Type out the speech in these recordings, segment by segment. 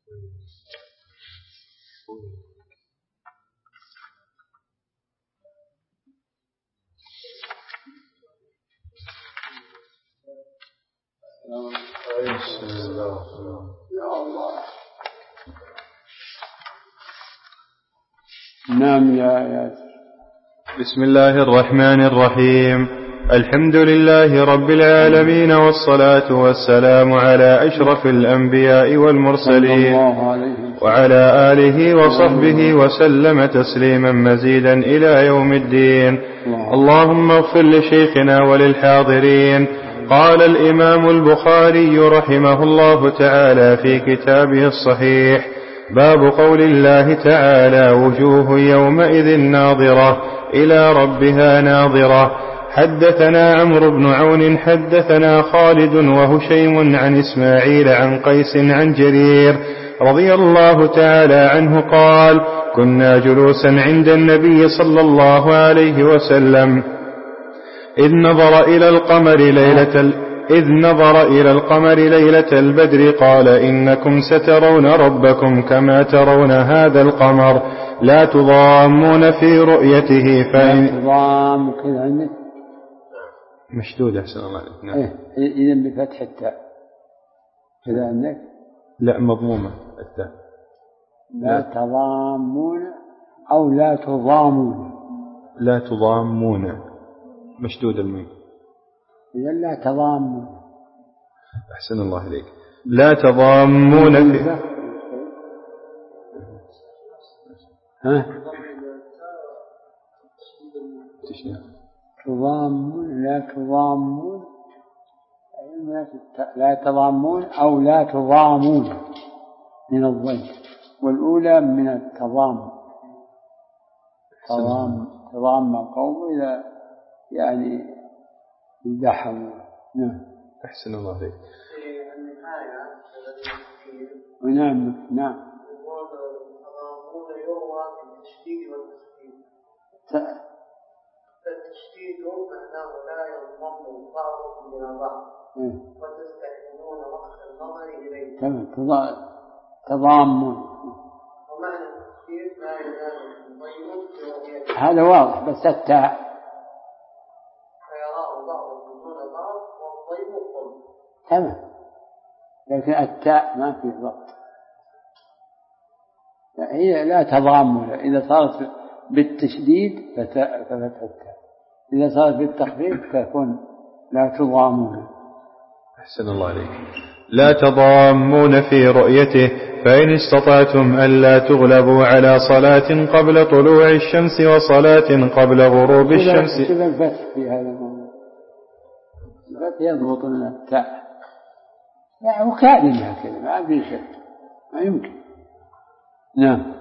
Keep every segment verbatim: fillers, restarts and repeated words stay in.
نعم يا يا بسم الله الرحمن الرحيم. الحمد لله رب العالمين، والصلاة والسلام على أشرف الأنبياء والمرسلين وعلى آله وصحبه وسلم تسليما مزيدا إلى يوم الدين. اللهم اغفر لشيخنا وللحاضرين. قال الإمام البخاري رحمه الله تعالى في كتابه الصحيح: باب قول الله تعالى: وجوه يومئذ ناظرة إلى ربها ناظرة. حدثنا عمرو بن عون حدثنا خالد وهشيم عن إسماعيل عن قيس عن جرير رضي الله تعالى عنه قال: كنا جلوسا عند النبي صلى الله عليه وسلم إذ نظر إلى القمر ليلة ال... إذ نظر إلى القمر ليلة البدر قال: إنكم سترون ربكم كما ترون هذا القمر لا تضامون في رؤيته فإن تضام كذا عندك مشدود أحسن الله عليك. نعم. إيه إذن بفتح التاء كذا عندك. لا مضمومة التاء. لا تضامون أو لا تضامون. لا تضامون مشدود الميم. إذا لا تضامون. أحسن الله عليك. لا تضامون في ها تضامون لا تضامون لا تضامون أو لا تضامون من الضم، والأولى من التضام. تضام تضام قوم إذا يعني يدحمون. نعم. أحسن الله عليك. ونعم نعم. التضامون يروى بالتشديد والتسديد. فالتشديد معناه لا ينضم بعضكم إلى بعض وتستحسنون وقت النظر إليه. تمام. تضامن. ومعنى التشديد لا يزال الضيم في رؤيته. هذا واضح، بس التاء فيراه بعضكم دون بعض والضيم قل. تمام، لكن التاء ما في ضبط. هي لا تضامن، إذا صارت بالتشديد ففتح التاء، إذا صارت بالتخفيف فكن لا تضامون. أحسن الله عليك. لا تضامون في رؤيته فإن استطعتم ألا تغلبوا على صلاة قبل طلوع الشمس وصلاة قبل غروب الشمس. كذا الفتح في هذا الموضوع، الفتح يضبط من التاء يعني وكائنها كذا ما في شك، ما يمكن. نعم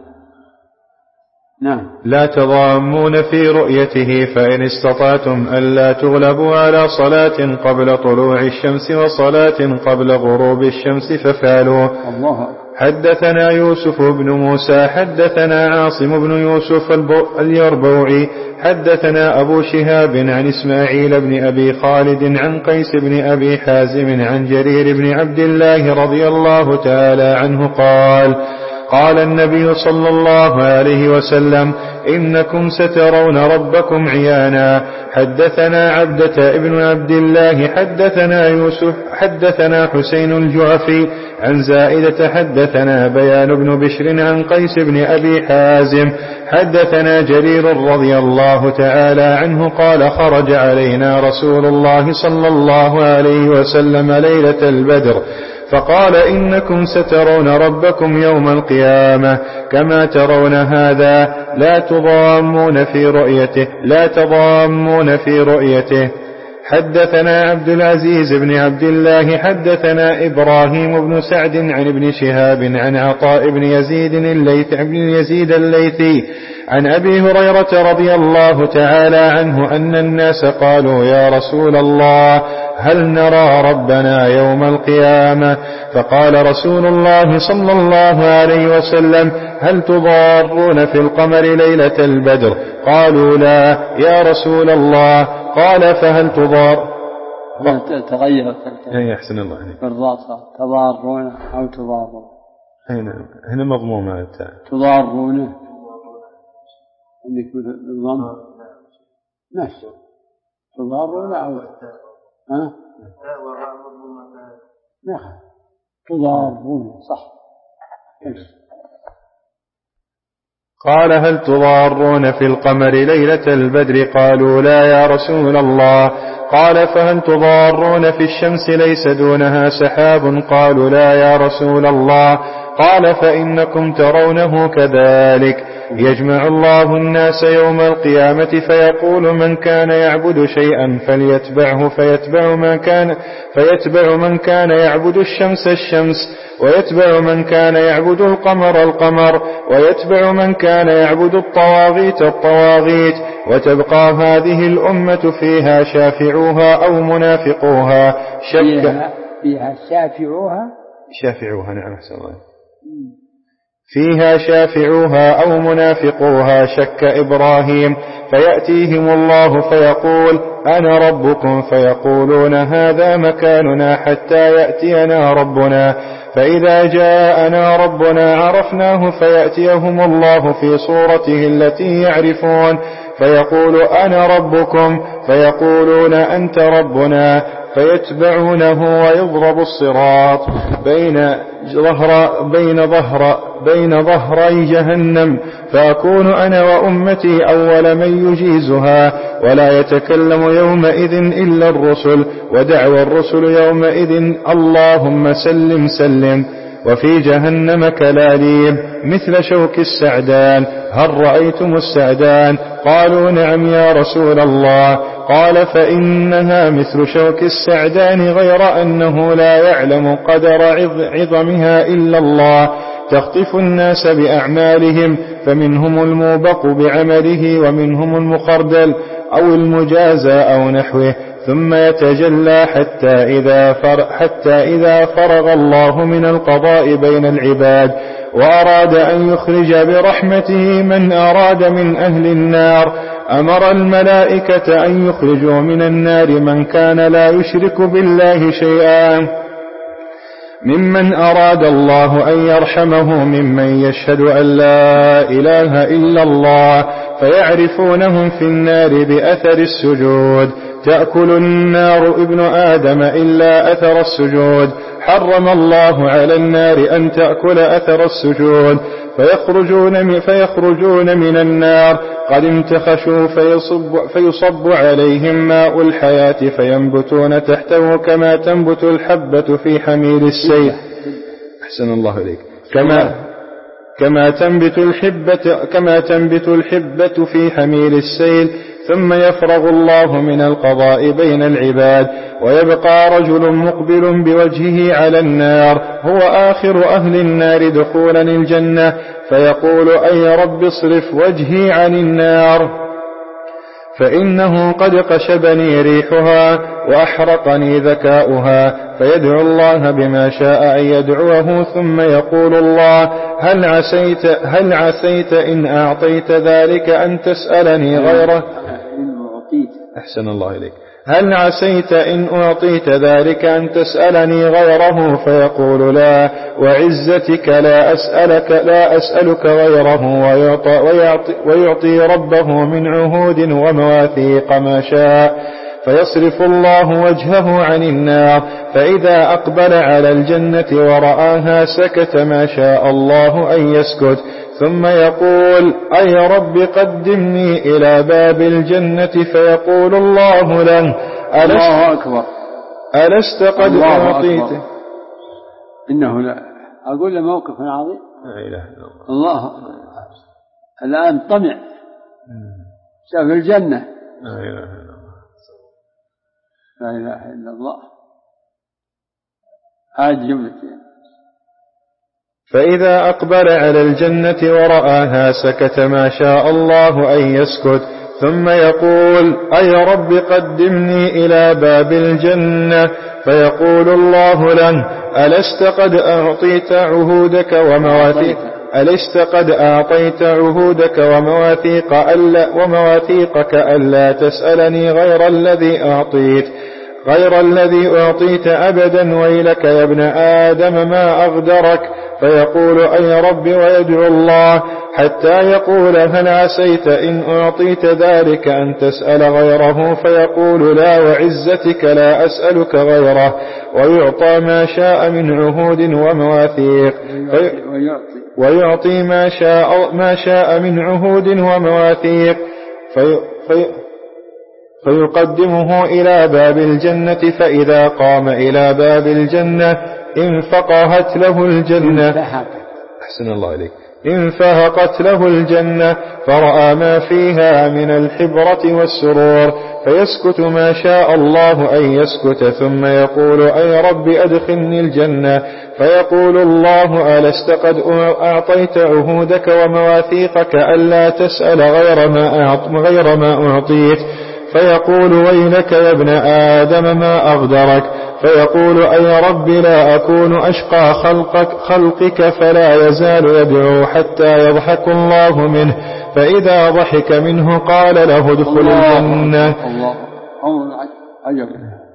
نعم. لا تضامون في رؤيته فإن استطعتم ألا تغلبوا على صلاة قبل طلوع الشمس وصلاة قبل غروب الشمس ففعلوا. الله. حدثنا يوسف بن موسى حدثنا عاصم بن يوسف اليربوعي حدثنا أبو شهاب عن إسماعيل بن أبي خالد عن قيس بن أبي حازم عن جرير بن عبد الله رضي الله تعالى عنه قال: قال النبي صلى الله عليه وسلم: إنكم سترون ربكم عيانا. حدثنا عبدة ابن عبد الله حدثنا يوسف حدثنا حسين الجعفي عن زائدة حدثنا بيان بن بشر عن قيس بن أبي حازم حدثنا جرير رضي الله تعالى عنه قال: خرج علينا رسول الله صلى الله عليه وسلم ليلة البدر فقال: إنكم سترون ربكم يوم القيامة كما ترون هذا لا تضامون في رؤيته لا تضامون في رؤيته. حدثنا عبد العزيز بن عبد الله حدثنا إبراهيم بن سعد عن ابن شهاب عن عطاء بن يزيد الليثي بن يزيد الليثي عن أبي هريرة رضي الله تعالى عنه أن الناس قالوا: يا رسول الله هل نرى ربنا يوم القيامة؟ فقال رسول الله صلى الله عليه وسلم: هل تضارون في القمر ليلة البدر؟ قالوا: لا يا رسول الله. قال: فهل تضار تغيرت أي أحسن الله عليك. بالضاء تضارون أو تضارون. هنا هنا مضمومة التاء. تضارون عندك بالضم ماشي تضارون أو ها نعم تضارون صح. قال هل تضارون في القمر ليلة البدر؟ قالوا لا يا رسول الله. قال فهل تضارون في الشمس ليس دونها سحاب؟ قالوا لا يا رسول الله. قال فإنكم ترونه كذلك. يجمع الله الناس يوم القيامة فيقول من كان يعبد شيئا فليتبعه فيتبع من كان فيتبع من كان يعبد الشمس الشمس، ويتبع من كان يعبد القمر القمر، ويتبع من كان يعبد الطواغيت الطواغيت، وتبقى هذه الأمة فيها شافعوها أو منافقوها شك فيها, فيها شافعوها شافعوها نعم أحسن الله فيها شافعوها أو منافقوها شك إبراهيم، فيأتيهم الله فيقول أنا ربكم فيقولون هذا مكاننا حتى يأتينا ربنا، فإذا جاءنا ربنا عرفناه فيأتيهم الله في صورته التي يعرفون فيقول أنا ربكم فيقولون أنت ربنا، فيتبعونه ويضرب الصراط بين ظهر بين ظهر بين ظهري جهنم، فأكون أنا وأمتي أول من يجيزها، ولا يتكلم يومئذ إلا الرسل، ودعوى الرسل يومئذ اللهم سلم سلم. وفي جهنم كلاليب مثل شوك السعدان، هل رأيتم السعدان؟ قالوا نعم يا رسول الله. قال فإنها مثل شوك السعدان غير أنه لا يعلم قدر عظمها إلا الله، تخطف الناس بأعمالهم، فمنهم الموبق بعمله ومنهم المخردل أو المجازى أو نحوه، ثم يتجلى حتى إذا, فر حتى إذا فرغ الله من القضاء بين العباد وأراد أن يخرج برحمته من أراد من أهل النار، أمر الملائكة أن يخرجوا من النار من كان لا يشرك بالله شيئا ممن أراد الله أن يرحمه ممن يشهد أن لا إله إلا الله، فيعرفونهم في النار بأثر السجود، تأكل النار ابن آدم إلا أثر السجود، حرم الله على النار أن تأكل أثر السجود، فيخرجون من, فيخرجون من النار قد انتخشوا فيصب, فيصب عليهم ماء الحياة فينبتون تحته كما تنبت الحبة في حميل السيل. أحسن الله إليك. كما كما تنبت الحبة كما تنبت الحبة في حميل السيل، ثم يفرغ الله من القضاء بين العباد، ويبقى رجل مقبل بوجهه على النار هو آخر أهل النار دخولا الجنة، فيقول أي رب اصرف وجهي عن النار فإنه قد قشبني ريحها وأحرقني ذكاؤها، فيدعو الله بما شاء أن يدعوه، ثم يقول الله هل عسيت, هل عسيت إن أعطيت ذلك أن تسألني غيره؟ أحسن الله إليك. هل عسيت إن أعطيت ذلك أن تسألني غيره؟ فيقول لا وعزتك لا أسألك, لا أسألك غيره، ويعطي, ويعطي, ويعطي ربه من عهود ومواثيق ما شاء، فيصرف الله وجهه عن النار، فإذا أقبل على الجنة ورآها سكت ما شاء الله أن يسكت، ثم يقول أي رب قدمني إلى باب الجنة، فيقول الله له الله أكبر ألست قد أعطيت. إنه لا أقول له موقف عظيم. لا إله إلا الله. الله الآن طمع شاف الجنة. لا إله إلا الله. لا إله إلا الله. هذه جملة. فإذا أقبل على الجنة ورآها سكت ما شاء الله أن يسكت، ثم يقول أي رب قدمني إلى باب الجنة، فيقول الله له ألست قد أعطيت عهودك ومواثيق ألست قد أعطيت عهودك ومواثيق ألا ومواثيقك ألا تسألني غير الذي أعطيت غير الذي أعطيت أبدا، ويلك يا ابن آدم ما أغدرك، فيقول أي رب ويدعو الله حتى يقول هل عسيت إن أعطيت ذلك أن تسأل غيره؟ فيقول لا وعزتك لا أسألك غيره، ويعطى ما شاء من عهود ومواثيق في ويعطي ما شاء, ما شاء من عهود ومواثيق في في فيقدمه إلى باب الجنة، فإذا قام إلى باب الجنة انفقهت له الجنة أحسن الله عليك انفهقت له الجنة فرأى ما فيها من الحبرة والسرور، فيسكت ما شاء الله أن يسكت، ثم يقول أي رب أدخلني الجنة، فيقول الله ألست قد أعطيت عهودك ومواثيقك ألا تسأل غير ما, غير ما أعطيت؟ فيقول ويلك يا ابن آدم ما أغدرك؟ فيقول أي رب لا أكون أشقى خلقك, خلقك فلا يزال يدعو حتى يضحك الله منه، فإذا ضحك منه قال له ادخل الجنة. الله عجب.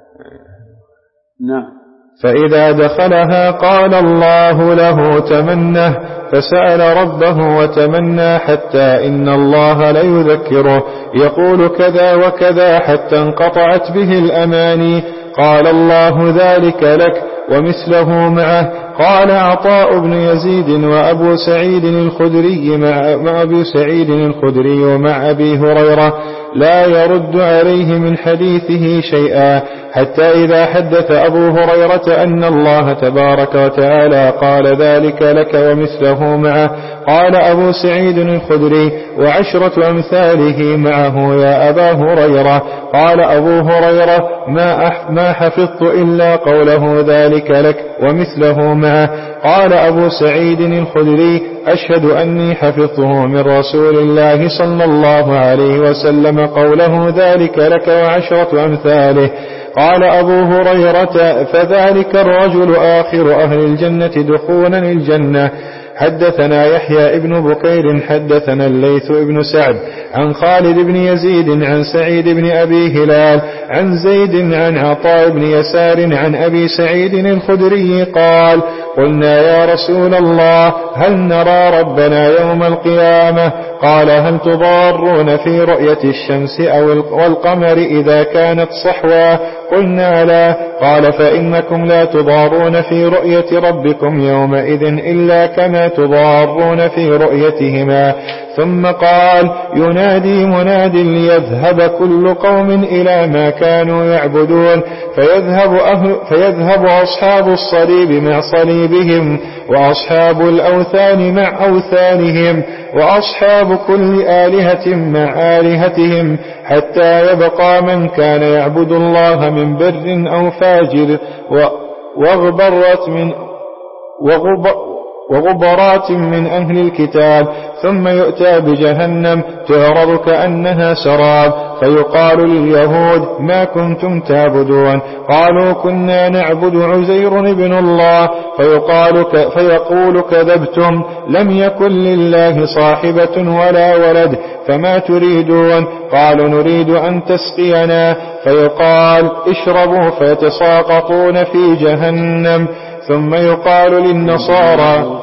نعم. فإذا دخلها قال الله له تمنه، فسأل ربه وتمنى حتى إن الله ليذكره يقول كذا وكذا حتى انقطعت به الأماني. قال الله ذلك لك ومثله معه. قال عطاء بن يزيد وأبو سعيد الخدري مع, مع أبي سعيد الخدري ومع أبي هريرة لا يرد عليه من حديثه شيئا، حتى إذا حدث أبو هريرة أن الله تبارك وتعالى قال ذلك لك ومثله معه، قال أبو سعيد الخدري وعشرة أمثاله معه يا أبا هريرة. قال أبو هريرة ما, ما حفظت إلا قوله ذلك لك ومثله معه. قال أبو سعيد الخدري أشهد أني حفظته من رسول الله صلى الله عليه وسلم قوله ذلك لك وعشرة أمثاله. قال أبو هريرة فذلك الرجل آخر أهل الجنة دخولا الجنة. حدثنا يحيى ابن بكير حدثنا الليث ابن سعد عن خالد بن يزيد عن سعيد بن أبي هلال عن زيد عن عطاء بن يسار عن أبي سعيد الخدري قال قلنا يا رسول الله هل نرى ربنا يوم القيامة؟ قال هل تضارون في رؤية الشمس أو والقمر إذا كانت صحوا؟ قلنا لا. قال فإنكم لا تضارون في رؤية ربكم يومئذ إلا كما تضارون في رؤيتهما. ثم قال ينادي مناد ليذهب كل قوم إلى ما كانوا يعبدون، فيذهب, أهل فيذهب أصحاب الصليب مع صليبهم، وأصحاب الأوثان مع أوثانهم، وأصحاب كل آلهة مع آلهتهم، حتى يبقى من كان يعبد الله من بر أو فاجر وغبرت من وغب وغبرات من أهل الكتاب. ثم يؤتى بجهنم تعرض كأنها سراب، فيقال لليهود ما كنتم تعبدون؟ قالوا كنا نعبد عزير ابن الله. فيقال ك فيقول كذبتم، لم يكن لله صاحبة ولا ولد، فما تريدون؟ قالوا نريد أن تسقينا. فيقال اشربوا، فيتساقطون في جهنم. ثم يقال للنصارى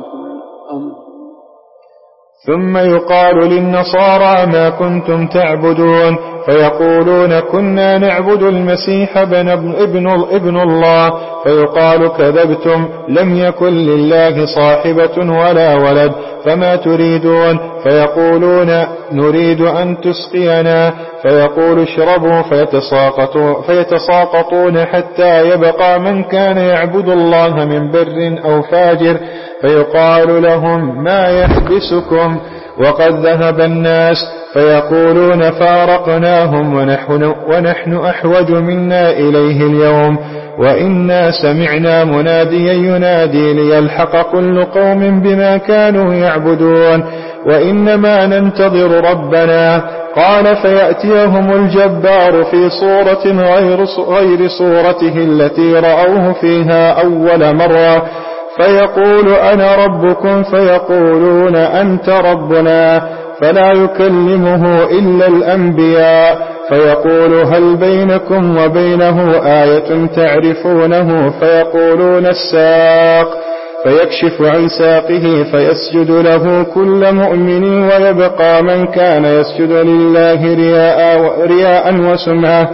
ثم يقال للنصارى ما كنتم تعبدون؟ فيقولون كنا نعبد المسيح ابن, ابن, ابن الله. فيقال كذبتم، لم يكن لله صاحبة ولا ولد، فما تريدون؟ فيقولون نريد أن تسقينا. فيقول اشربوا، فيتساقطون, فيتساقطون حتى يبقى من كان يعبد الله من بر أو فاجر. فيقال لهم ما يحبسكم وقد ذهب الناس؟ فيقولون فارقناهم ونحن, ونحن أحوج منا إليه اليوم، وإنا سمعنا مناديا ينادي ليلحق كل قوم بما كانوا يعبدون، وإنما ننتظر ربنا. قال فيأتيهم الجبار في صورة غير, غير صورته التي رأوه فيها أول مرة، فيقول أنا ربكم، فيقولون أنت ربنا، فلا يكلمه إلا الأنبياء. فيقول هل بينكم وبينه آية تعرفونه؟ فيقولون الساق. فيكشف عن ساقه فيسجد له كل مؤمن ويبقى من كان يسجد لله رياء, رياء وسمعة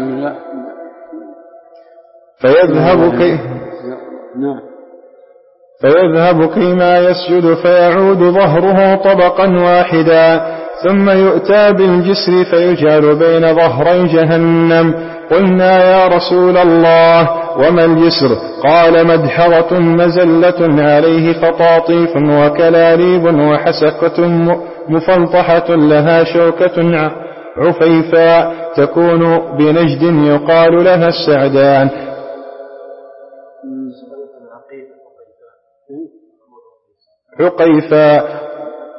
فيذهب كي فيذهب كيما يسجد فيعود ظهره طبقا واحدا ثم يؤتى بالجسر فيجعل بين ظهري جهنم. قلنا يا رسول الله وما الجسر؟ قال مدحضة مزلة عليه خطاطيف وكلاليب وحسكة مفلطحة لها شوكة عفيفاء تكون بنجد يقال لها السعدان. عقيفاء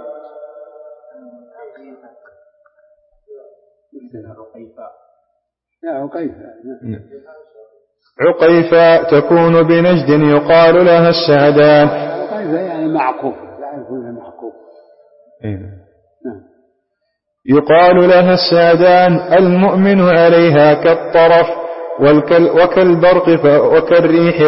عقيفاء تكون بنجد يقال لها السعدان. عقيفاء يعني معقوف، يعرفونها معقوف. يقال لها السعدان. المؤمن عليها كالطرف وكالبرق وكالريح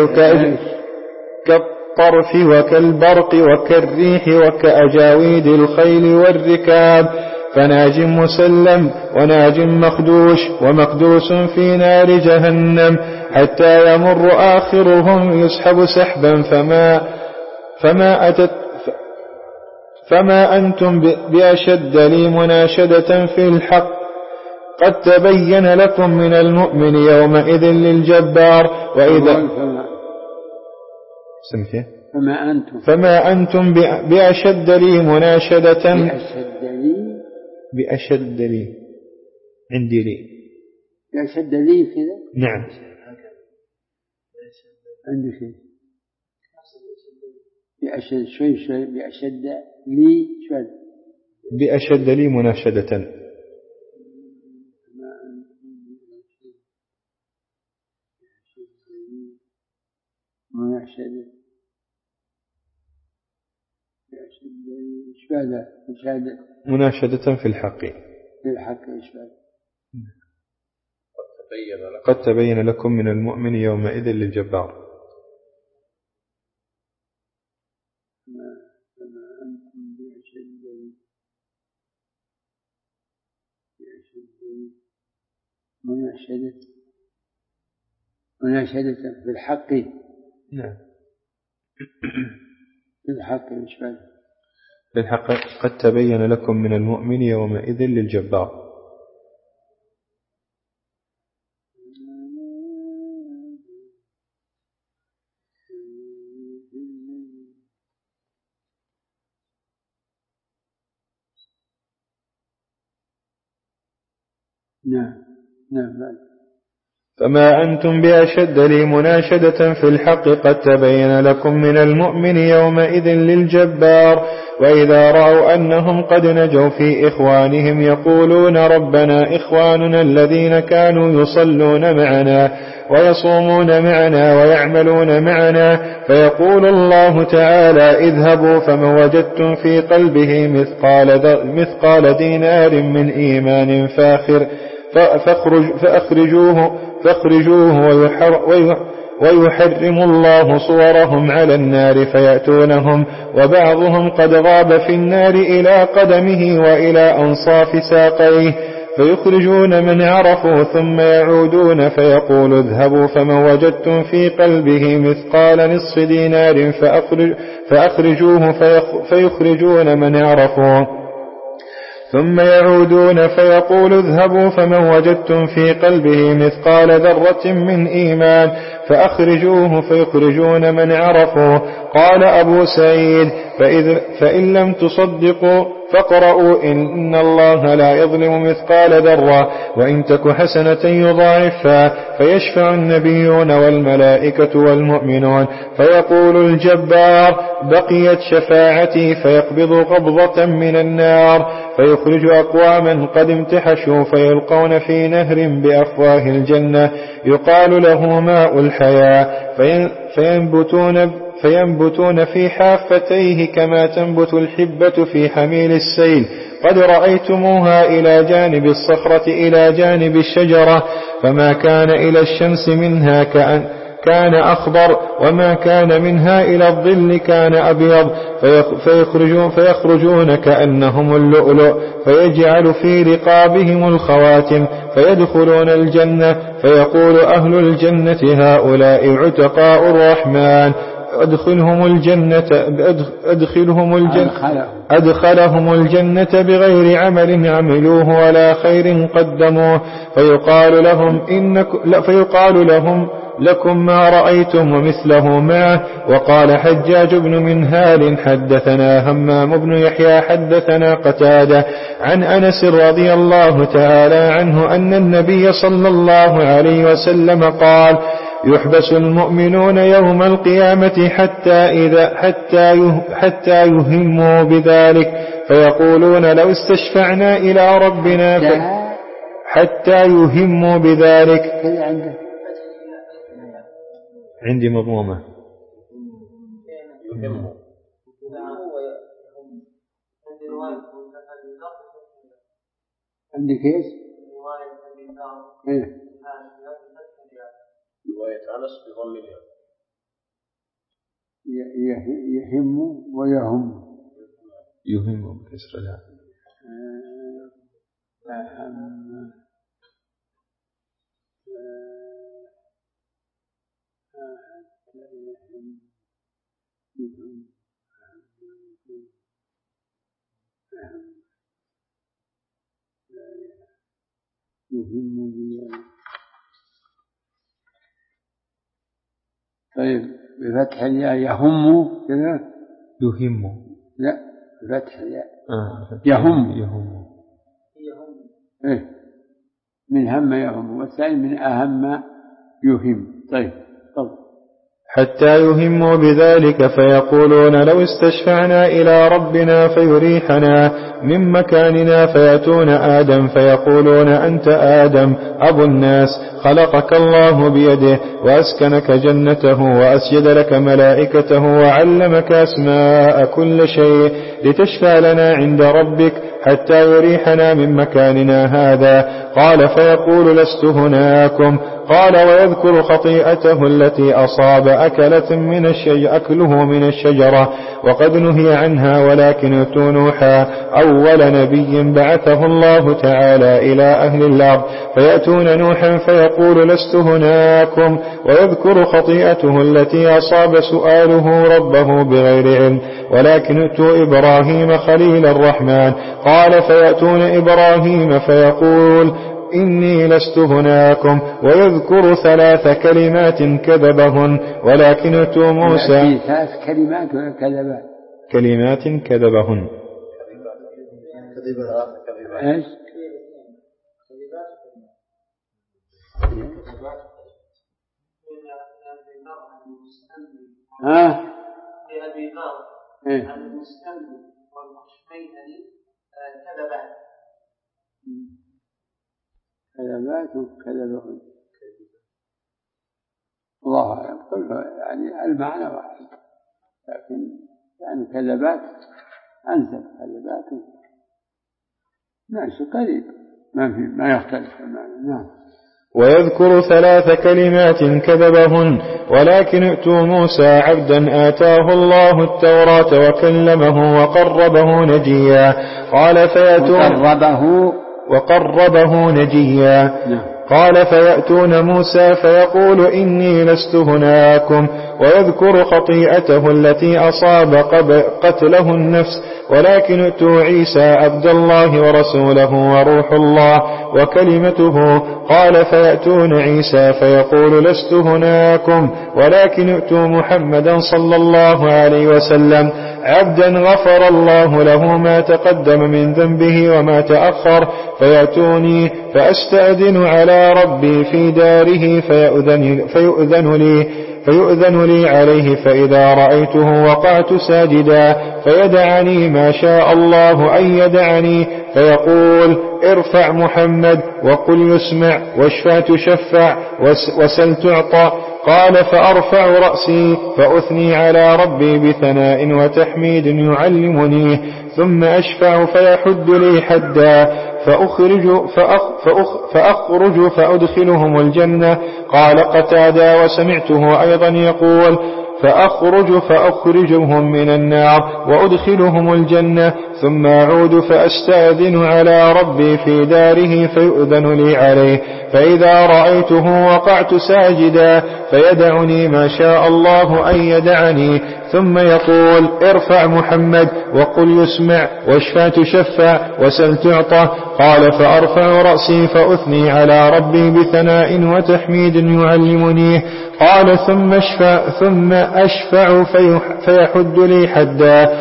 كالطرف وكالبرق وكالريح وكأجاويد الخيل والركاب. فناج مسلم وناج مخدوش ومقدوس في نار جهنم حتى يمر آخرهم يسحب سحبا فما فما أتت فما أنتم بأشد لي مناشدة في الحق. قد تبين لكم من المؤمن يومئذ للجبار. وإذا فما أنتم فما أنتم بأشد لي مناشدة بأشد لي بأشد لي عندي لي بأشد لي كذا. نعم عندي شيء بأشد شوي شوي بأشد لي شوي بأشد لي مناشدة. مناشدة بأشد لي شوي مشاهدة مناشدة في الحق في الحق شوي. قد تبين لكم من المؤمن يومئذ للجبار. مناشدة مناشدة في الحق. نعم في الحق شوي في الحق. قد تبين لكم من المؤمن يومئذ للجبار. نعم نعم. فما أنتم بأشد لي مناشدة في الحق. قد تبين لكم من المؤمن يومئذ للجبار. وإذا رأوا أنهم قد نجوا في إخوانهم يقولون ربنا إخواننا الذين كانوا يصلون معنا ويصومون معنا ويعملون معنا. فيقول الله تعالى اذهبوا فمن وجدتم في قلبه مثقال, مثقال دينار من إيمان فاخر فأخرج فأخرجوه, فأخرجوه ويحرم الله صورهم على النار فيأتونهم وبعضهم قد غاب في النار إلى قدمه وإلى أنصاف ساقيه فيخرجون من عرفوا ثم يعودون فيقول اذهبوا فمن وجدتم في قلبه مثقال نصف دينار فأخرج فأخرجوه فيخرجون من عرفوا ثم يعودون فيقول اذهبوا فمن وجدتم في قلبه مثقال ذرة من إيمان فأخرجوه فيخرجون من عرفوا. قال أبو سعيد فإن لم تصدقوا فاقرؤوا إن الله لا يظلم مثقال ذرة وإن تك حسنة يضاعفها فيشفع النبيون والملائكة والمؤمنون. فيقول الجبار بقيت شفاعتي فيقبض قبضة من النار فيخرج أقواما قد امتحشوا فيلقون في نهر بأفواه الجنة يقال له ماء الحياة فينبتون فينبتون في حافتيه كما تنبت الحبة في حميل السيل. قد رأيتموها إلى جانب الصخرة إلى جانب الشجرة فما كان إلى الشمس منها كأن كان أخضر، وما كان منها إلى الظل كان أبيض، فيخرجون, فيخرجون كأنهم اللؤلؤ، فيجعل في رقابهم الخواتم، فيدخلون الجنة، فيقول أهل الجنة هؤلاء عتقاء الرحمن، أدخلهم الجنة أدخلهم الجنة أدخلهم الجنة بغير عمل عملوه ولا خير قدموه، فيقال لهم إنك لا فيقال لهم لكم ما رأيتم ومثله معه. وقال حجاج بن منهال حدثنا همام بن يحيى حدثنا قتادة عن أنس رضي الله تعالى عنه أن النبي صلى الله عليه وسلم قال: يحبس المؤمنون يوم القيامة حتى إذا حتى حتى يهموا بذلك، فيقولون لو استشفعنا إلى ربنا ف... حتى يهموا بذلك. عندي مضمومة. عندك ايش؟ ايه رواية أنس بضم الياء. يهم ويهم. يهم بكسر الياء. أهم يهم بيهم. طيب بفتح الياء يهم كذا. يهم. لا بفتح الياء. آه يهم. يهم. إيه من هم يهم، والثاني من أهم يهم. طيب طب. حتى يهموا بذلك، فيقولون لو استشفعنا إلى ربنا فيريحنا من مكاننا، فيأتون آدم فيقولون أنت آدم أبو الناس، خلقك الله بيده وأسكنك جنته وأسجد لك ملائكته وعلمك أسماء كل شيء لتشفع لنا عند ربك حتى يريحنا من مكاننا هذا. قال فيقول لست هناكم. قال ويذكر خطيئته التي أصاب أكلة من الشجر أكله من الشجرة وقد نهي عنها، ولكن ائتوا نوحا أول نبي بعثه الله تعالى إلى أهل الأرض، فيأتون نوحا فيقول لست هناكم، ويذكر خطيئته التي أصاب سؤاله ربه بغير علم، ولكن ائتوا إبراهيم خليل الرحمن. قال فيأتون إبراهيم فيقول إني لست هناكم، ويذكر ثلاث كلمات كذبهن، ولكن ائتوا موسى. ثلاث كلمات كذبات. كلمات كذبهن. ايش؟ ها؟ في أبي ذر عن المستملك والمشميهني كذبان. كذبات وكذبهن. الله أعلم، كله يعني المعنى واحد، لكن يعني كذبات أنسب. كذبات ماشي قريب، ما في ما يختلف المعنى. نعم. ويذكر ثلاث كلمات كذبهن، ولكن ائتوا موسى عبدا آتاه الله التوراة وكلمه وقربه نجيا. قال فيأتون وقربه وقربه نجيا. قال فيأتون موسى فيقول إني لست هناكم، ويذكر خطيئته التي أصاب قتله النفس، ولكن ائتوا عيسى عبد الله ورسوله وروح الله وكلمته. قال فيأتون عيسى فيقول لست هناكم، ولكن ائتوا محمدا صلى الله عليه وسلم عبدا غفر الله له ما تقدم من ذنبه وما تأخر، فيأتوني فأستأذن على ربي في داره فيؤذن, فيؤذن لي فيؤذن لي عليه، فإذا رأيته وقعت ساجدا، فيدعني ما شاء الله أن يدعني، فيقول ارفع محمد وقل يسمع واشفع تشفع وسل تعطى. قال فأرفع رأسي فأثني على ربي بثناء وتحميد يعلمني، ثم أشفع فيحد لي حدا، فأخرج, فأخ فأخ فأخرج فأدخلهم الجنة. قال قتادة وسمعته أيضا يقول فأخرج فأخرجهم من النار وأدخلهم الجنة ثم أعود فأستأذن على ربي في داره فيؤذن لي عليه، فإذا رأيته وقعت ساجدا فيدعني ما شاء الله أن يدعني، ثم يقول ارفع محمد وقل يسمع واشفع تشفع وسل تعطى. قال فأرفع رأسي فأثني على ربي بثناء وتحميد يعلمنيه. قال ثم اشفع ثم أشفع فيحد لي حدا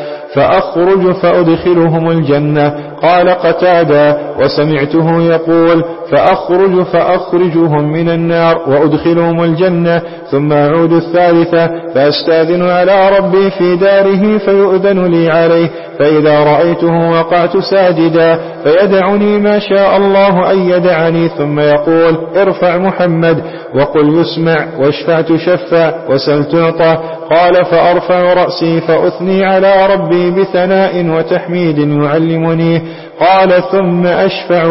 فأخرج فأدخلهم الجنة. قال قتادة وسمعته يقول فأخرج فأخرجهم من النار وأدخلهم الجنة ثم أعود الثالثة فأستأذن على ربي في داره فيؤذن لي عليه، فإذا رأيته وقعت ساجدا فيدعني ما شاء الله أن يدعني، ثم يقول ارفع محمد وقل يسمع واشفع تشفع وسل تعطى. قال فأرفع رأسي فأثني على ربي بثناء وتحميد يعلمني. قال ثم أشفع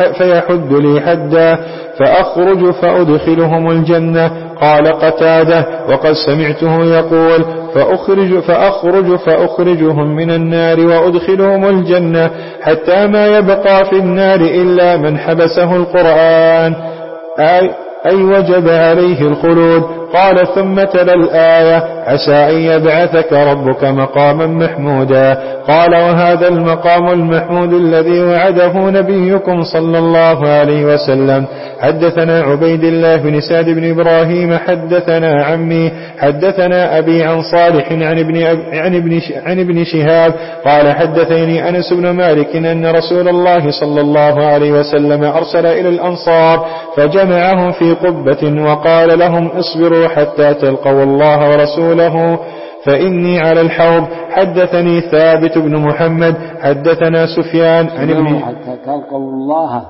فيحد لي حدا فأخرج فأدخلهم الجنة. قال قتادة وقد سمعته يقول فأخرج, فأخرج فأخرجهم من النار وأدخلهم الجنة حتى ما يبقى في النار إلا من حبسه القرآن أي, أي وجب عليه الخلود. قال ثم تلا الآية عسى أن يبعثك ربك مقاما محمودا. قال وهذا المقام المحمود الذي وعده نبيكم صلى الله عليه وسلم. حدثنا عبيد الله بن سعد بن إبراهيم حدثنا عمي حدثنا أبي عن صالح عن ابن, عن ابن, عن ابن شهاب قال حدثني أنس بن مالك أن رسول الله صلى الله عليه وسلم أرسل إلى الأنصار فجمعهم في قبة وقال لهم اصبروا حتى تلقوا الله ورسوله فإني على الحوض. حدثني ثابت بن محمد حدثنا سفيان عن ابن حتى تلقوا الله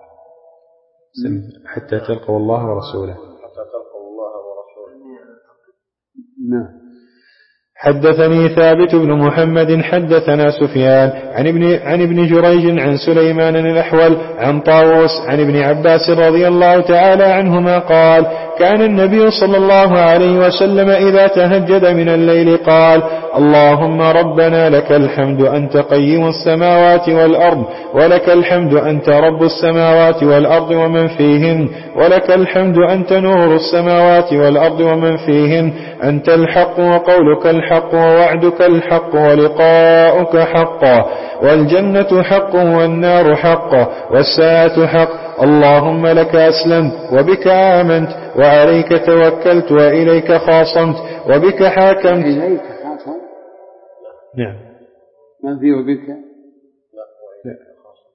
حتى تلقوا الله ورسوله حتى تلقوا الله ورسوله. نعم. حدثني ثابت بن محمد حدثنا سفيان عن ابن, عن ابن جريج عن سليمان الأحول عن طاووس عن ابن عباس رضي الله تعالى عنهما قال كان النبي صلى الله عليه وسلم إذا تهجد من الليل قال اللهم ربنا لك الحمد أنت قيم السماوات والأرض ولك الحمد أنت رب السماوات والأرض ومن فيهن ولك الحمد أنت نور السماوات والأرض ومن فيهن أنت الحق وقولك الحق ووعدك الحق ولقاؤك حق والجنة حق والنار حق والساعة حق. اللهم لك أسلمت وبك آمنت وعليك توكلت وإليك خاصمت وبك حاكمت. إليك خاصمت؟ نعم. ما في وبك؟ لا وإليك خاصمت.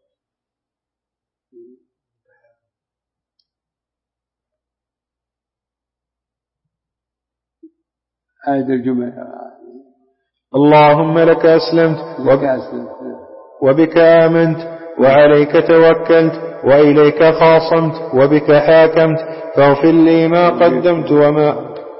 هذه الجملة. اللهم لك أسلمت وبك آمنت وعليك توكلت وإليك خاصمت وبك حاكمت فاغفر لي ما قدمت وما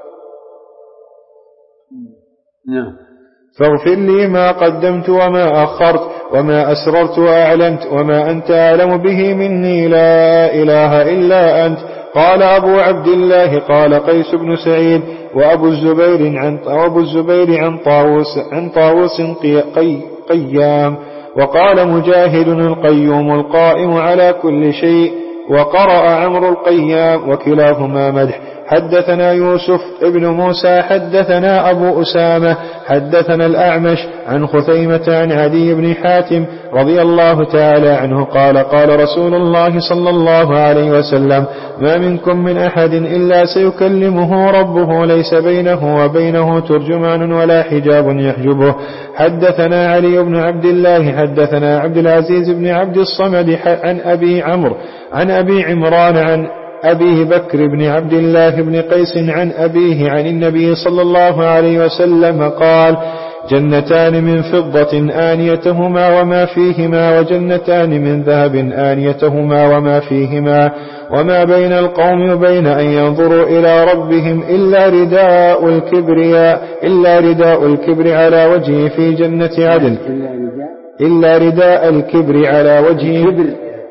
نعم فاغفر لي ما قدمت وما أخرت وما أسررت وأعلنت وما أنت أعلم به مني لا إله إلا أنت. قال أبو عبد الله قال قيس بن سعيد وأبو الزبير عن, وأبو الزبير عن طاووس عن طاووس قي قي قيام. وقال مجاهد القيوم القائم على كل شيء وقرأ عمرو القيام وكلاهما مدح. حدثنا يوسف ابن موسى حدثنا أبو أسامة حدثنا الأعمش عن خثيمة عن عدي بن حاتم رضي الله تعالى عنه قال قال رسول الله صلى الله عليه وسلم ما منكم من أحد إلا سيكلمه ربه ليس بينه وبينه ترجمان ولا حجاب يحجبه. حدثنا علي بن عبد الله حدثنا عبد العزيز بن عبد الصمد عن أبي عمرو عن أبي عمران عن أبيه بكر بن عبد الله بن قيس عن أبيه عن النبي صلى الله عليه وسلم قال جنتان من فضة آنيتهما وما فيهما وجنتان من ذهب آنيتهما وما فيهما وما بين القوم وبين أن ينظروا إلى ربهم إلا رداء الكبرياء إلا رداء الكبر على وجهه في جنة عدن إلا رداء الكبر على وجهه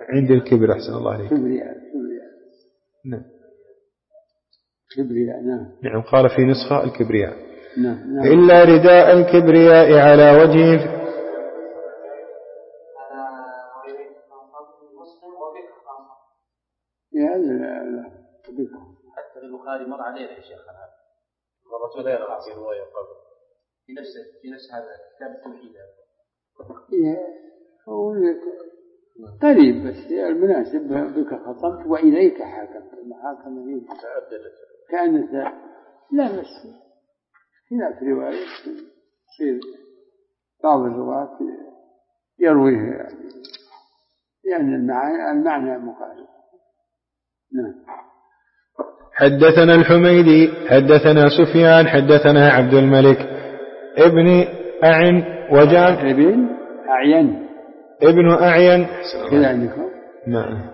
عند الكبر أحسن الله عليك. كبرياء كبرياء نعم كبرياء نعم. نعم قال في نسخة الكبرياء. نعم نعم. إلا رداء الكبرياء على وجهه. يا لا لا حتى البخاري مر علينا يا شيخ هذا مرة غير في رواية قبل في نفس في نفس هذا كتاب التوحيد هذا. هو قريب بس المناسب بك خصمت وإليك حاكمت. المحاكمة هي تعددت كانت لا بس خلاف رواية تصير بعض الرواة يرويها يعني يعني المعنى المعنى مخالف. نعم. حدثنا الحميدي حدثنا سفيان حدثنا عبد الملك ابن أعين وجام ابن أعين ابن أعين كذا عندكم؟ نعم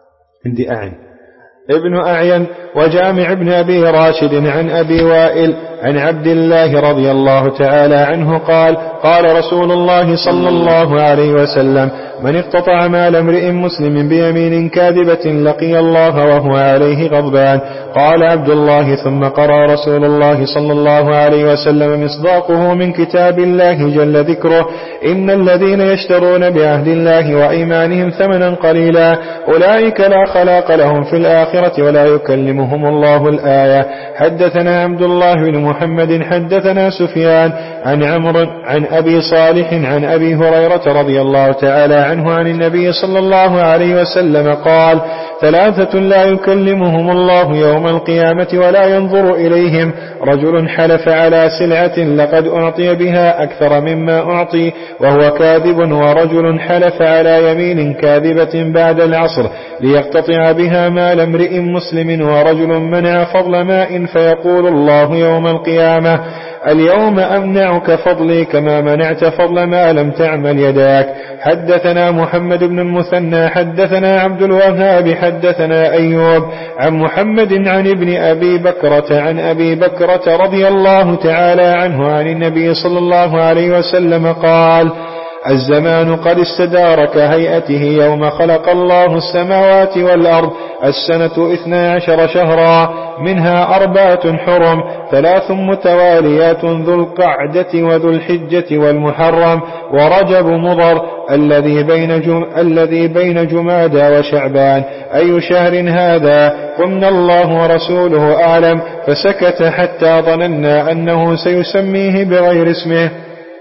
عندي أعين ابن أعين وجامع ابن أبي راشد عن أبي وائل عن عبد الله رضي الله تعالى عنه قال قال رسول الله صلى الله عليه وسلم من اقتطع مال امرئ مسلم بيمين كاذبة لقي الله وهو عليه غضبان. قال عبد الله ثم قرأ رسول الله صلى الله عليه وسلم مصداقه من كتاب الله جل ذكره إن الذين يشترون بعهد الله وإيمانهم ثمنا قليلا أولئك لا خلاق لهم في الآخرة ولا يكلمهم الله الآية. حدثنا عبد الله بن محمد حدثنا سفيان عن عمرو عن أبي صالح عن أبي هريرة رضي الله تعالى عنه عن النبي صلى الله عليه وسلم قال ثلاثة لا يكلمهم الله يوم القيامة ولا ينظر إليهم رجل حلف على سلعة لقد أعطي بها أكثر مما أعطي وهو كاذب ورجل حلف على يمين كاذبة بعد العصر ليقتطع بها مال امرئ مسلم ورجل منع فضل ماء فيقول الله يوم القيامة اليوم أمنعك فضلي كما منعت فضل ما لم تعمل يداك. حدثنا محمد بن المثنى حدثنا عبد الوهاب حدثنا أيوب عن محمد عن ابن أبي بكرة عن أبي بكرة رضي الله تعالى عنه عن النبي صلى الله عليه وسلم قال الزمان قد استدار كهيئته يوم خلق الله السماوات والأرض السنة اثنا عشر شهرا منها أربعة حرم ثلاث متواليات ذو القعدة وذو الحجة والمحرم ورجب مضر الذي بين, جم... الذي بين جمادى وشعبان أي شهر هذا قلنا الله ورسوله أعلم فسكت حتى ظننا أنه سيسميه بغير اسمه.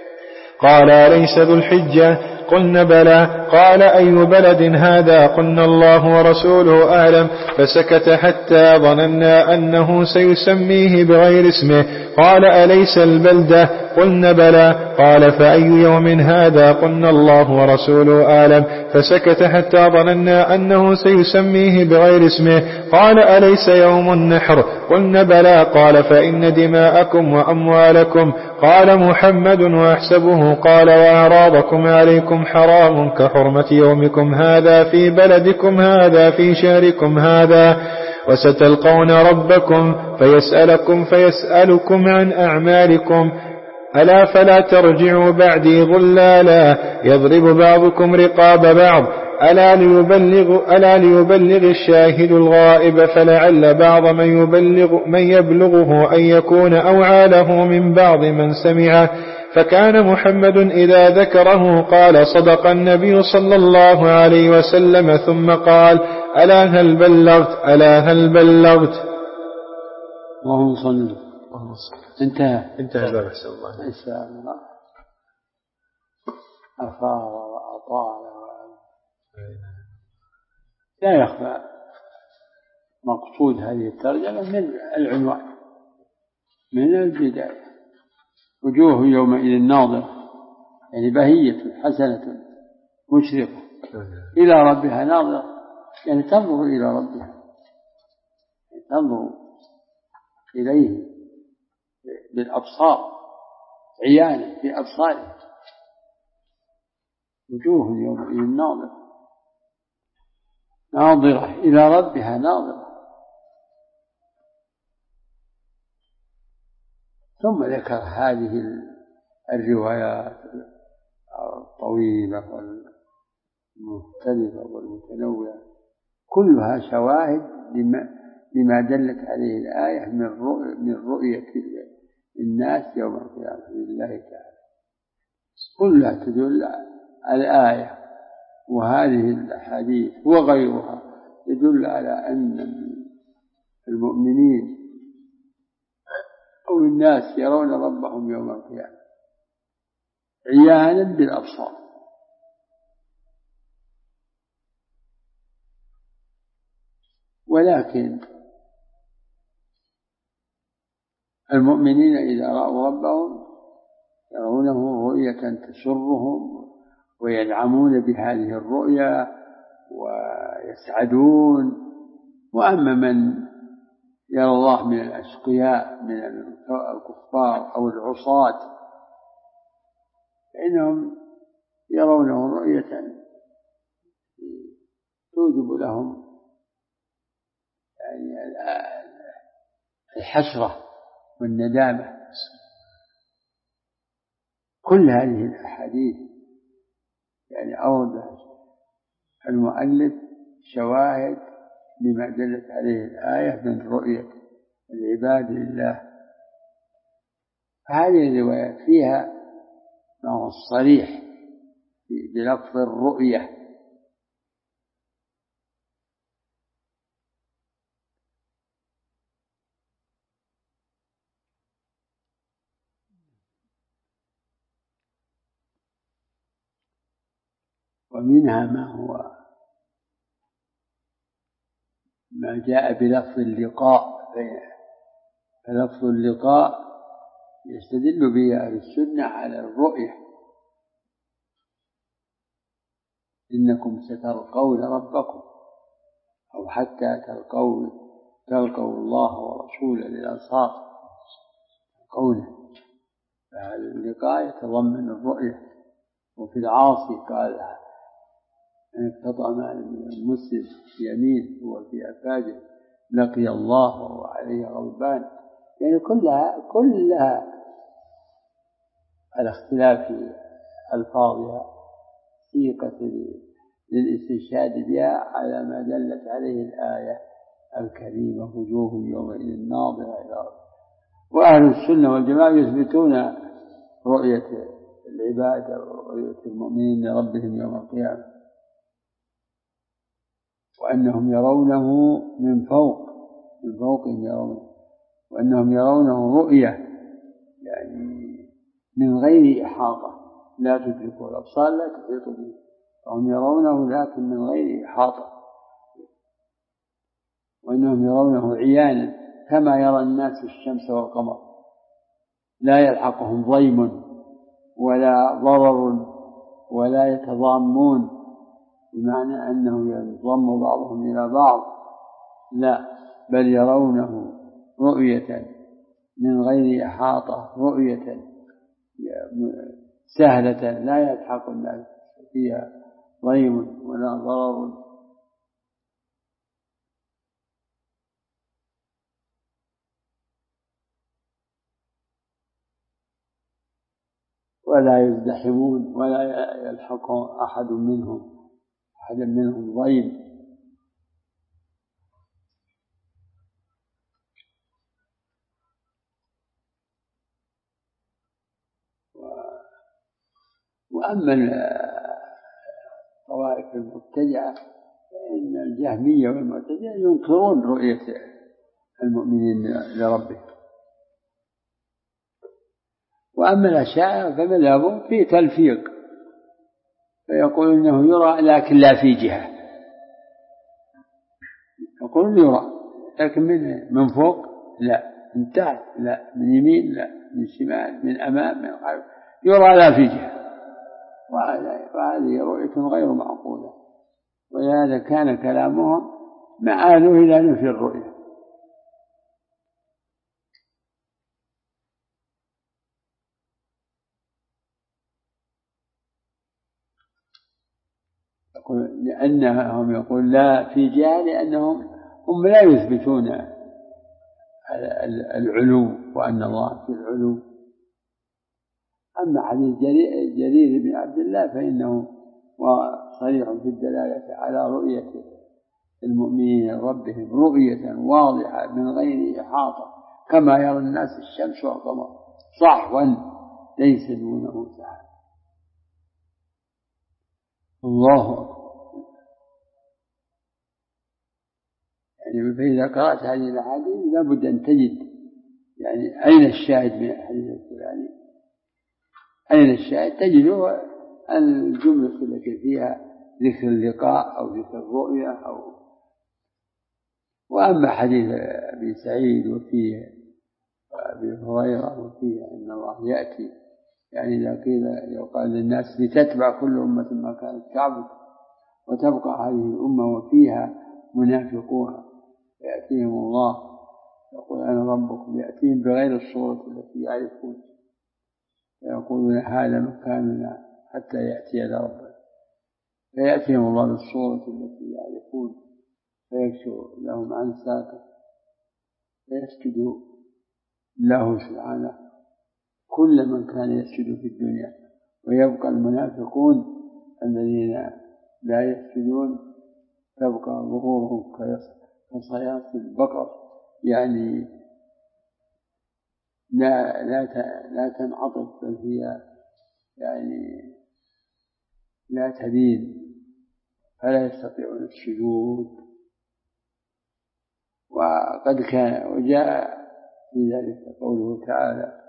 قال أليس ذو الحجة قلنا بلى قال أي بلد هذا قلنا الله ورسوله أعلم فسكت حتى ظننا أنه سيسميه بغير اسمه. قال أليس البلدة قلنا بلى قال فأي يوم هذا قلنا الله ورسوله أعلم فسكت حتى ظننا أنه سيسميه بغير اسمه. قال أليس يوم النحر قلنا بلى قال فإن دماءكم وأموالكم قال محمد وأحسبه قال وأعراضكم عليكم حرام كحرمة يومكم هذا في بلدكم هذا في شهركم هذا وستلقون ربكم فيسألكم فيسألكم عن أعمالكم ألا فلا ترجعوا بعدي ضلالا يضرب بعضكم رقاب بعض ألا ليبلغ, ألا ليبلغ الشاهد الغائب فلعل بعض من, يبلغ من يبلغه أن يكون أوعاله من بعض من سمعه. فكان محمد إذا ذكره قال صدق النبي صلى الله عليه وسلم ثم قال ألا هل بلغت ألا هل بلغت. اللهم صل. انتهى انتهى باب أحسن الله إن شاء الله. أفاض وأطال لا يخفى مقصود هذه الترجمة من العنوان من البداية وجوه يومئذ ناظرة يعني بهية حسنة مشرقة إلى ربها ناظرة يعني تنظر إلى ربها تنظر إليه بالأبصار عيانا في أبصاره وجوه يومئذ ناظرة ناظرة إلى ربها ناظرة. ثم ذكر هذه الروايات الطويلة المختلفة والمتنوعة كلها شواهد لما, لما دلت عليه الآية من رؤية, من رؤية الناس يوم القيامة لله تعالى. كلها تدل على الآية وهذه الأحاديث وغيرها يدل على أن المؤمنين أو الناس يرون ربهم يوم القيامة عيانا بالأبصار. ولكن المؤمنين إذا رأوا ربهم يرونه رؤية تسرهم وينعمون بهذه الرؤيا ويسعدون. وأما من يرى الله من الأشقياء من الكفار أو العصاة فإنهم يرونه رؤية توجب لهم يعني الحسرة والندامة. كل هذه الأحاديث يعني أورد المؤلف شواهد لما دلت عليه الآية من رؤية العباد لله. هذه الروايات فيها ما هو الصريح بلفظ الرؤية ومنها ما هو ما جاء بلفظ اللقاء. فلفظ اللقاء يستدل به أهل السنة على الرؤية. إنكم ستلقون ربكم أو حتى تلقوا تلقوا الله ورسوله للأنصار قوله. فهذا اللقاء يتضمن الرؤية. وفي العاصي قال أن اقتطع مال المسلم يمين هو في أفاده لقي الله وهو عليه غضبان. يعني كلها كلها على اختلاف ألفاظها سيقة للاستشهاد بها على ما دلت عليه الآية الكريمة وجوه يومئذ ناظرة إلى ربها. وأهل السنة والجماعة يثبتون رؤية العباد ورؤية المؤمنين لربهم يوم القيامة وأنهم يرونه من فوق من فوقهم يرونه وأنهم يرونه رؤية يعني من غير إحاطة لا تدركه الأبصار لا تحيط به. فهم يرونه لكن من غير إحاطة. وأنهم يرونه عيانا كما يرى الناس الشمس والقمر لا يلحقهم ضيم ولا ضرر ولا يتضامون بمعنى أنه ينضم بعضهم إلى بعض لا بل يرونه رؤية من غير إحاطة رؤية سهلة لا يلحق الناس فيها ضيم ولا ضرر. ولا يزدحمون ولا يلحق أحد منهم أحد منهم ضيم. وأما الطوائف المبتدعة فإن الجهمية والمعتزلة ينكرون رؤية المؤمنين لربهم. وأما الأشاعرة فمذهبهم في تلفيق فيقول إنه يرى لكن لا في جهة. يقول يرى لكن من من فوق لا من تحت لا من يمين لا من شمال من أمام من خلف يرى لا في جهة. وهذه رؤية غير معقولة. ولهذا كان كلامهم مآله إلى نفي الرؤية. لأنهم يقول لا في جهة لأنهم هم لا يثبتون العلو وأن الله في العلو. أما حديث جرير بن عبد الله فإنه وصريح في الدلالة على رؤية المؤمنين ربهم رؤية واضحة من غير إحاطة، كما يرى الناس الشمس والقمر صحوا ليس دونه سحاب. الله أكبر. يعني فإذا قرأت هذه الأحاديث لابد أن تجد يعني أين الشاهد من الحديث الفلاني، أين الشاهد تجده الجملة التي فيها ذكر اللقاء أو ذكر الرؤية أو. وأما حديث أبي سعيد وفيه أبي هريرة وفيه أن الله يأتي، يعني إذا قيل يقال للناس لتتبع كل أمة ما كانت تعبد وتبقى هذه الأمة وفيها منافقوها، يأتيهم الله يقول أنا ربكم، يأتيهم بغير الصورة التي يعرفون، يقولون هذا مكاننا حتى يأتينا ربنا، فيأتيهم الله بالصورة التي يعرفون فيكشف لهم عن ساقه فيسجدوا له سبحانه كل من كان يسجد في الدنيا، ويبقى المنافقون الذين لا يسجدون تبقى ظهورهم كصياص البقر، يعني لا لا لا تنعطف، بل هي يعني لا تلين، فلا يستطيعون السجود. وقد كان وجاء في ذلك قوله تعالى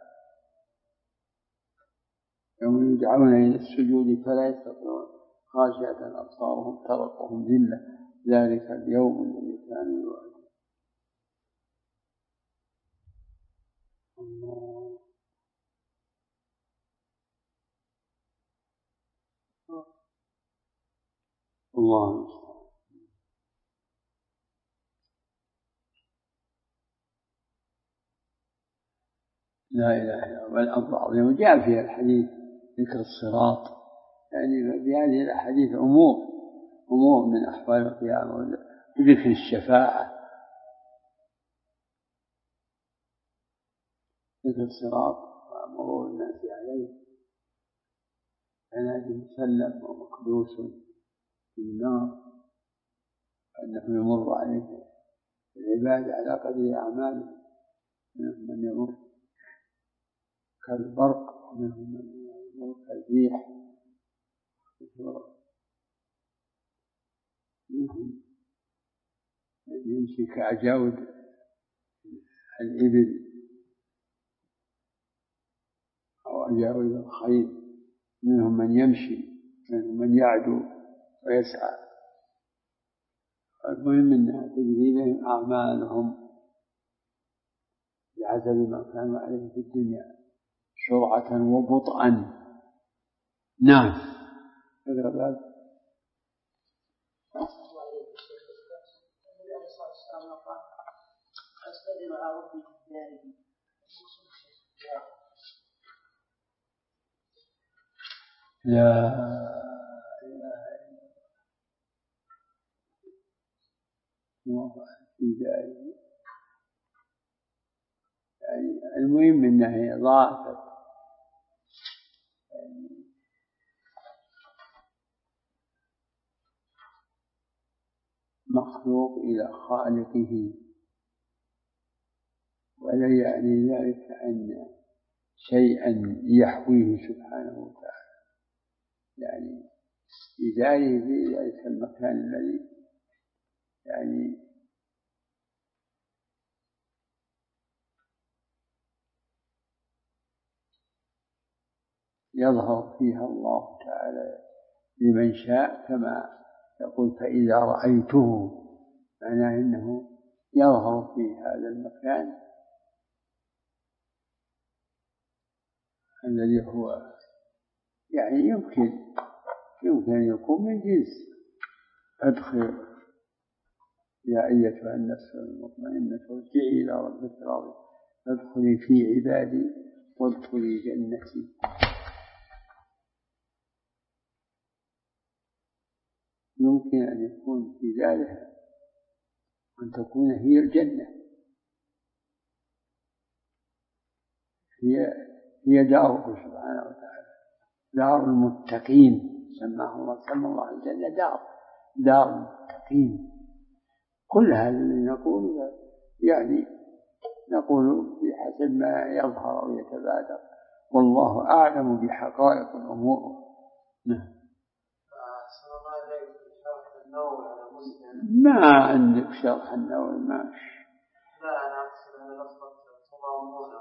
يوم يدعون إلى السجود فلا يستطيعون خاشعة أبصارهم ترقهم ذلة ذلك اليوم الذي كانوا يوعدون. الله الله لا إله إلا الله. والأمر عظيم. وجاء في الحديث ذكر الصراط، يعني في هذه الأحاديث أمور أمور من أحوال القيامة، وذكر الشفاعة، ذكر الصراط ومرور الناس عليه، عناد مسلم ومقدوس في النار، أنه يمر عليه العباد على قدر أعمالهم، منهم من يمر كالبرق ومنهم من يمر كالريح، منهم من يمشي كعجاود الإبل أو عجاود الخيل، منهم من يمشي، منهم من يعدو ويسعى. المهم أنها تجري بهم أعمالهم بحسب ما كانوا عليه في الدنيا سرعة وبطئا. نعم. اقرأ بعد. لا إله إلا الله في ذلك، يعني المهم أنها ضاعفت يعني مخلوق إلى خالقه، ولا يعني ذلك أن شيئا يحويه سبحانه وتعالى، يعني إداره في ذلك المكان الذي يعني يظهر فيها الله تعالى لمن شاء، كما يقول فإذا رأيته، معناه أنه يظهر في هذا المكان الذي هو يعني يمكن يمكن أن يكون من جنس أدخل يا أيتها النفس المطمئنة ارجعي إلى ربك راضية فادخلي في عبادي وادخلي جنتي. يمكن أن يكون في ذلك أن تكون هي الجنة، هي هي داره سبحانه وتعالى، دار المتقين سماه الله سمى الله الجنة دار دار المتقين. كل هذا اللي نقول يعني نقول بحسب ما يظهر أو يتبادر، والله أعلم بحقائق الأمور. نعم. ما عندك شرح النووي؟ ماشي. لا أنا أقصد أن لفظة تضامون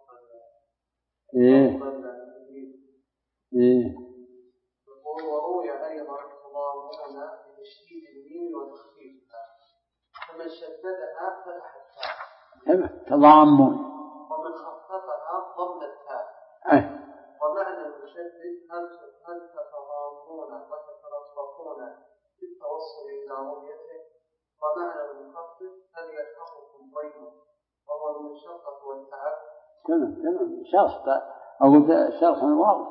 إيه إيه. يقول وروي أيضا تضامون بتشديد الميم وتخفيفها، فمن شددها فتح التاء تضامون، ومن خففها ضم التاء. أي. ومعنى المشدد هل تتضامون وتتلطفون بالتوصل إلى رؤيته، ومعنى المخفف هل يلحقكم ضيمه وهو المشقة والتعب. تمام تمام. شرح أو شرح واضح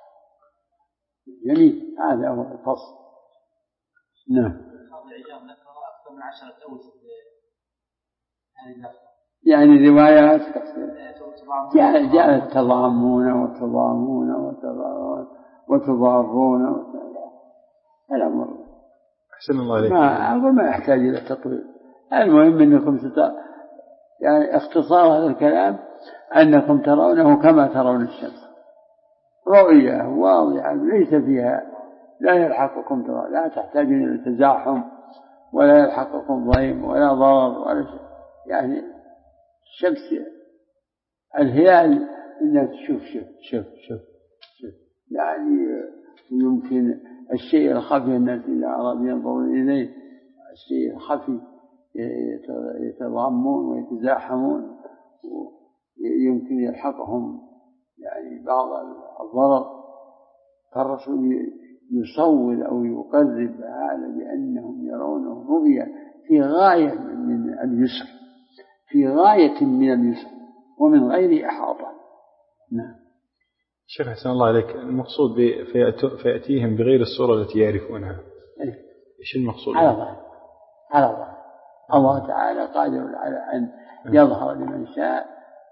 جميل. هذا هو الفصل. نعم. هذه الأيام ذكر أكثر من عشرة أوجه هذه اللفظة، يعني روايات جاء جاء التضامون وتضامون وتضارون وتضارون الأمر. أحسن الله عليك. ما أقول ما يحتاج إلى تطويل. المهم أنكم تت... يعني اختصار هذا الكلام أنكم ترونه كما ترون الشمس رؤية واضحة ليس فيها لا يلحقكم ترى، لا تحتاج إلى تزاحم ولا يلحقكم ضيم ولا ضرر ولا شيء. يعني الشمس الهلال الناس تشوف شوف شوف شوف شوف يعني يمكن الشيء الخفي الناس إذا أرادوا ينظرون إليه الشيء الخفي يتضامون ويتزاحمون ويمكن يلحقهم يعني بعض الضرر. فالرسول يصور أو يقرب هذا بأنهم يرونه رؤية في غاية من اليسر، في غاية من اليسر ومن غير إحاطة. نعم. شيخ أحسن الله عليك، المقصود فيأتيهم بغير الصورة التي يعرفونها. إيش المقصود؟ على الله على الله الله تعالى قادر على أن يظهر لمن شاء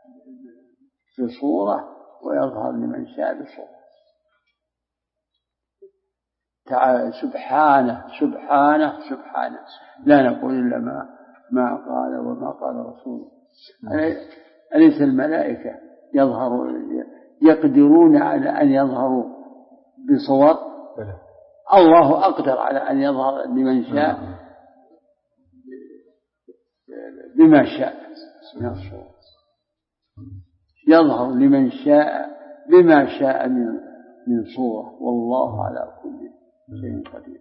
بصورة ويظهر لمن شاء بصورة. تعالى سبحانه سبحانه سبحانه، لا نقول إلا ما ما قال وما قال رسوله. أليس الملائكة يظهروا يقدرون على أن يظهروا بصور؟ الله أقدر على أن يظهر لمن شاء بما شاء من الصور، يظهر لمن شاء بما شاء من من صورة، والله على كل شيء قدير.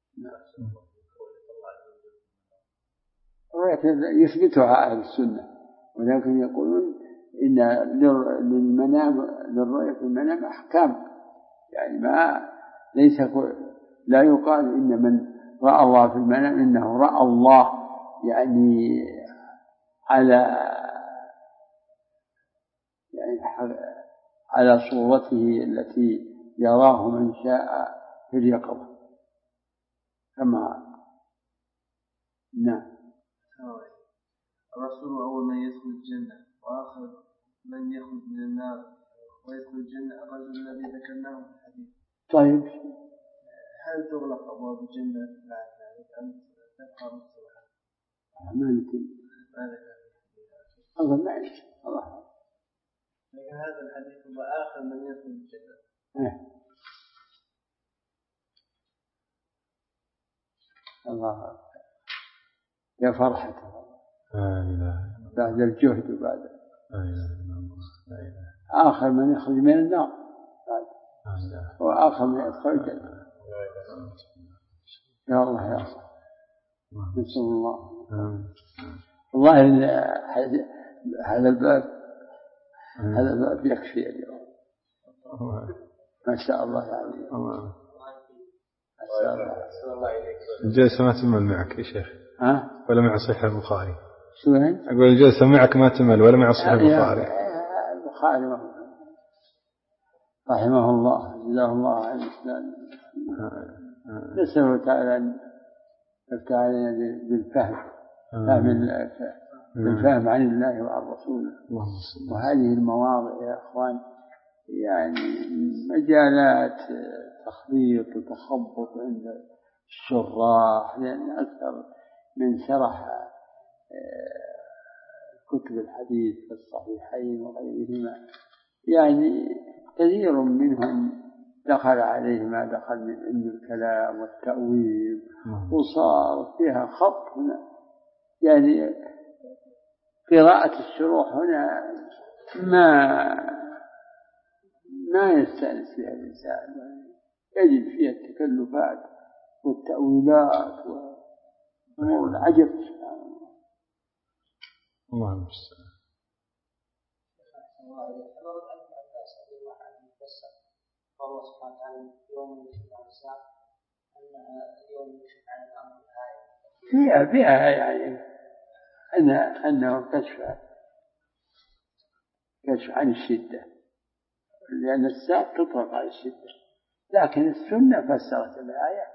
يثبتها أهل السنة، ولكن يقولون إن للمنام للرؤية في المنام أحكام، يعني ما ليس لا يقال إن من رأى الله في المنام إنه رأى الله يعني على يعني على صورته التي يراه من شاء في اليقظة كما. نعم. الرسول أول من يدخل الجنة وآخر من يخرج من النار ويدخل الجنة الرجل الذي ذكرناه في الحديث. طيب هل تغلق أبواب الجنة بعد ذلك أم تبقى مفتوحة؟ ما يمكن. هذا ما يمكن الله. لكن هذا الحديث هو آخر من يدخل الجنة. إيه. الله يا فرحة بعد الجهد وبعد آخر من يخرج من النار وآخر من يدخل الجنة. يا الله يا الله نسأل الله. والله هذا الباب هذا الباب يكفي اليوم ما شاء الله يعني. الجلسة ما تمل معك يا شيخ ها؟ ولا مع صحيح البخاري؟ شو وين؟ أقول الجلسة معك ما تمل ولا مع صحيح البخاري؟ البخاري رحمه الله جزاه الله عن الإسلام. نسأله تعالى أن يفتح علينا بالفهم فهم بالفهم عن الله وعن رسوله. وهذه المواضع يا أخوان يعني مجالات تخليط وتخبط عند الشراح، لأن أكثر من شرح كتب الحديث في الصحيحين وغيرهما يعني كثير منهم دخل عليه ما دخل من علم الكلام والتأويل، وصار فيها خط هنا. يعني قراءة الشروح هنا ما ما يستأنس فيها الإنسان، يجد فيها التكلفات والتأويلات وأمور العجب. الله المستعان. الله سبحانه وتعالى يوم يكشف عن الساعة أنها يوم يكشف عن الأمر الهائل فيها فيها يعني أن أنه كشف كشف عن الشدة، لأن الساعة تطلق على الشدة، لكن السنة فسرت الآية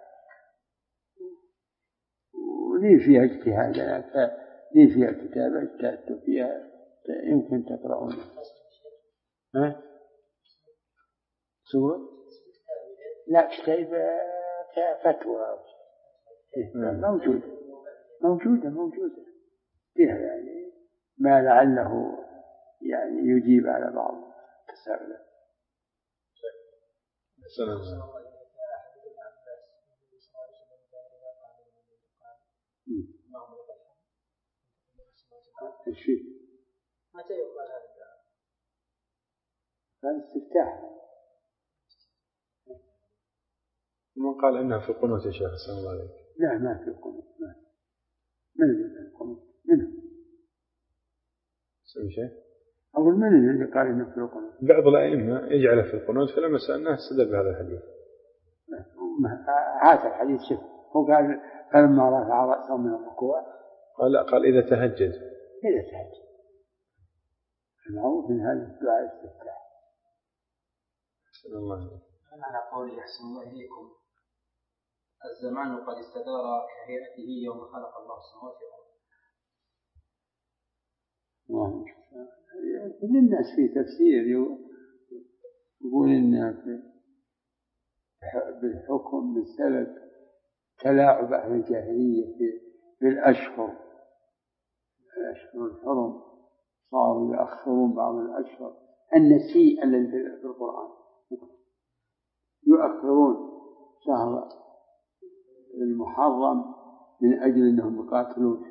ولي فيها اجتهاد، لي فيها كتابة اجتهدت فيها يمكن تقرؤونها. ها؟ سورة؟ لا كتاب كفتوى موجودة موجودة موجودة فيها يعني ما لعله يعني يجيب على بعض التساؤلات. السلام. الشيء متى يقال هذا؟ هذا استفتاح. من قال إنها في القنوت يا شيخ السلام الله عليك؟ لا ما في القنوت. من اللي في القنوت؟ منه سوي شيء؟ أول من اللي قال إنه في القنوت؟ بعض الأئمة يجعله في القنوت، فلما سألناه استدل بهذا الحديث. هذا الحديث شوف هو قال فلما رفع رأسه من الركوع قال لا، قال إذا تهجد. إذا تهجد المعروف من هذا الدعاء الاستفتاح. السلام الله عليكم. أنا قولي أحسن الله إليكم الزمان قد استدار كهيئته يوم خلق الله السماوات والأرض. الله كل الناس في تفسير يقول إن بالحكم بسبب تلاعب أهل الجاهلية في الأشهر الأشهر الحرم صاروا يؤخرون بعض الأشهر النسيء الذي في القرآن يؤخرون شهر المحرم من أجل أنهم يقاتلون،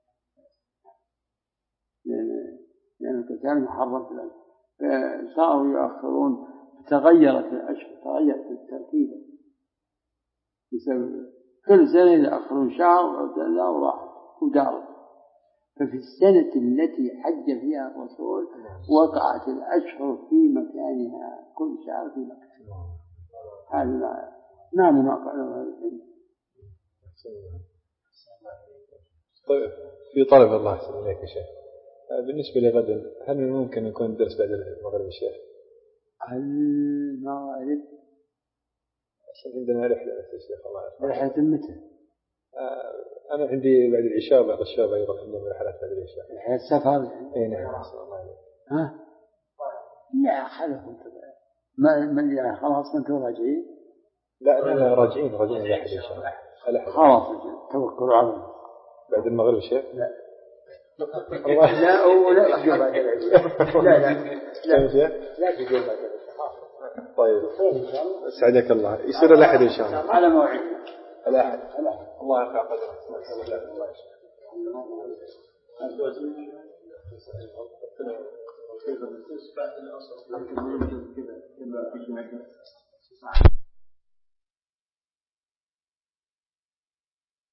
لأن القتال محرم في الأشهر، فصاروا يؤخرون، تغيرت الأشهر تغيرت الترتيب بسبب كل سنة يأخرون شهر وثلاثة وراحت ودارت. ففي السنة التي حج فيها الرسول وقعت الأشهر في مكانها، كل شهر في مكانه. هذا ما ما قالوا هذا الشيء. طيب في طلب الله يحسن إليك يا شيخ، بالنسبة لغد هل من ممكن يكون الدرس بعد المغرب يا شيخ؟ المغرب عشان عندنا رحلة يا شيخ الله يرحمه. رحلة متى؟ آه أنا عندي بعد العشاء بعض الشباب أيضا عندهم رحلات بعد العشاء. رحلة سفر؟ أي نعم. أحسن الله عليك. ها؟ لا خلهم ما ما يعني خلاص ما انتوا راجعين؟ لا لا راجعين راجعين إلى أحد إن شاء الله. خلاص توكلوا على الله. بعد المغرب يا شيخ؟ لا لا ولا تجوا بعد العشاء. لا لا لا لا تجوا بعد العشاء. طيب سعدك الله. يصير الأحد إن شاء الله. على موعد. الأحد. الله يرفع قدرك. كيف النصوص بعد الأصل كذا كذا